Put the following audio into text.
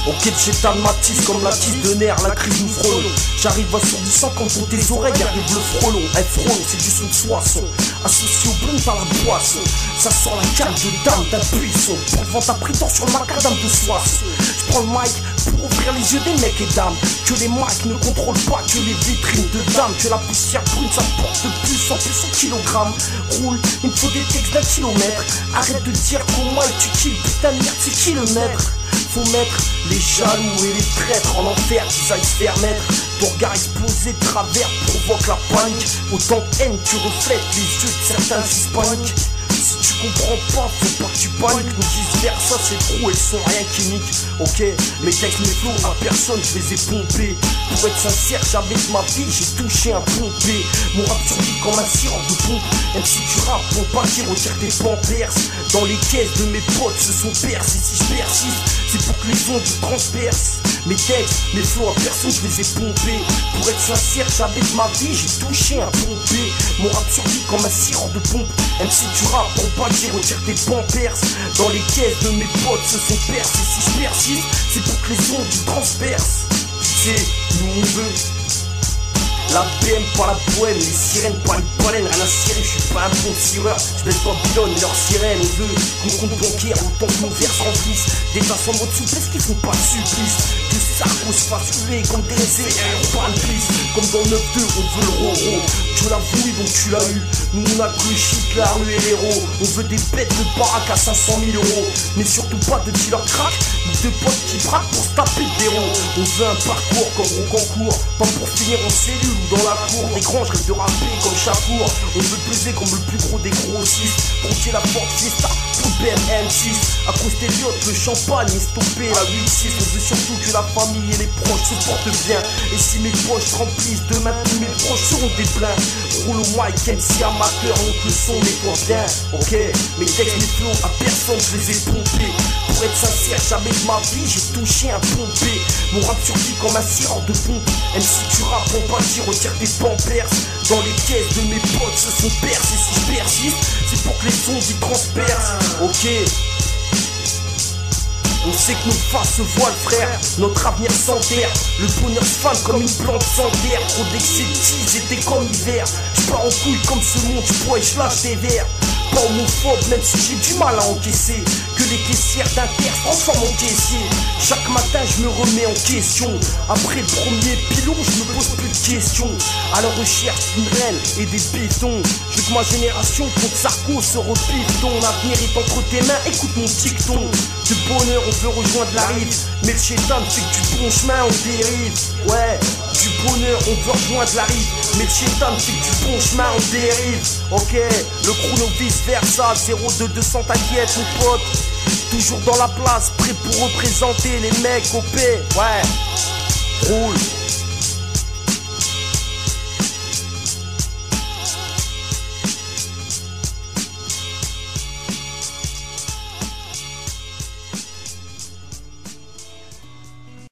Ok, j'étale ma tisse comme la tisse de nerf, la crise nous frôle. J'arrive assourdissant quand pour tes oreilles arrive le frelon. Frelon, c'est du son de soissons, associé au blunt par la boisson. Ça sort la carte de dame d'un buisson. Pour le vent à prétend sur le macadam de soissons. J'prends le mic pour ouvrir les yeux des mecs et dames. Que les mics ne contrôlent pas que les vitrines de dames. Que la poussière brune ça porte de plus en plus en kilogrammes. Roule, il me faut des textes d'un kilomètre. Arrête de dire qu'au mic tu kills, putain de merde c'est kilomètre. Faut mettre les jaloux et les traîtres en enfer, qu'ils aillent se faire mettre. Ton regard explosé de travers provoque la panique. Autant de haine tu reflètes les yeux de certains hispaniques. Si tu comprends pas, faut pas que tu paniques. Nous vice versa, ces trous elles sont rien qui niquent. Ok, mes textes, mes flots, à personne je les ai pompés. Pour être sincère, jamais de ma vie j'ai touché un pompé. Mon rap survit comme un sirop de pompe. Même si tu rappes, mon papier retire tes pampers. Dans les caisses de mes potes se sont percés. Si je persiste, c'est pour que les ondes transpercent. Mes textes, mes flots, à personne je les ai pompés. Pour être sincère, jamais de ma vie j'ai touché un pompé. Mon rap survit comme un sirop de pompe. Même si tu rappes, ton papier retire tes pampers. Dans les caisses de mes potes se sont percés. Si je persiste, c'est pour que les ondes transpercent. Tu sais, nous on veut la BM par la poème, les sirènes par les baleines, rien à cirer, je suis pas un bon tireur, je baisse pas bidonne, leurs sirènes, on veut qu'on compte bancaire, autant que nos vers se remplissent, des façons en mode souplesse qui font pas de supplice, que Sarko se fasse huer comme des et on parle plus, comme dans 9-2, on veut le roro, tu l'as voulu donc tu l'as eu, nous on a que le shit, la rue et l'héros, on veut des bêtes de baraque à 500 000 euros, mais surtout pas de dealer crack, ni de potes qui braquent pour se taper des ronds, on veut un parcours comme au concours, pas pour finir en cellule ou dans la cour, des grands je rêve de rapper comme Chapour. On veut peser comme le plus gros des grossistes. Broncher la porte fiesta pour BM6. À cause des liottes, le champagne est stoppé la 8-6. On veut surtout que la famille et les proches se portent bien. Et si mes poches remplissent, demain tous mes proches seront des pleins. Roule au mic, MC amateur, donc le son nettoie bien. Ok, mes textes, mes flots, à personne je les ai pompés. Pour être sincère, jamais de ma vie j'ai touché un pompé. Mon rap survit comme un sirop de pompe. Même si tu rappes, on pas dire retire tes pampers. Dans les caisses de mes potes se sont percés. Si je persiste, c'est pour que les ondes y transpercent. Ok, on sait que nos faces se voilent frère. Notre avenir s'enterre. Le bonheur se fane comme une plante sans terre. Trop d'excès était comme hiver. J'pars en couille comme ce monde, j'bois et j'lâche des verres. Pas homophobe même si j'ai du mal à encaisser. Que les caissières d'Inter se transforment en caissier. Chaque matin je me remets en question. Après le premier pilon je me pose plus de questions. À la recherche d'une reine et des bétons. Je veux que ma génération contre Sarko se repile. Ton avenir est entre tes mains, écoute mon dicton. De bonheur on veut rejoindre la rive. Mais le chétan fait que du bon chemin on dérive. Ouais, du bonheur on veut rejoindre la rive. Mais le chétan fait que du bon chemin on dérive. Ok, le chrono vice versa 02200 t'inquiète mon pote. Toujours dans la place, prêt pour représenter les mecs OP. Ouais, roule.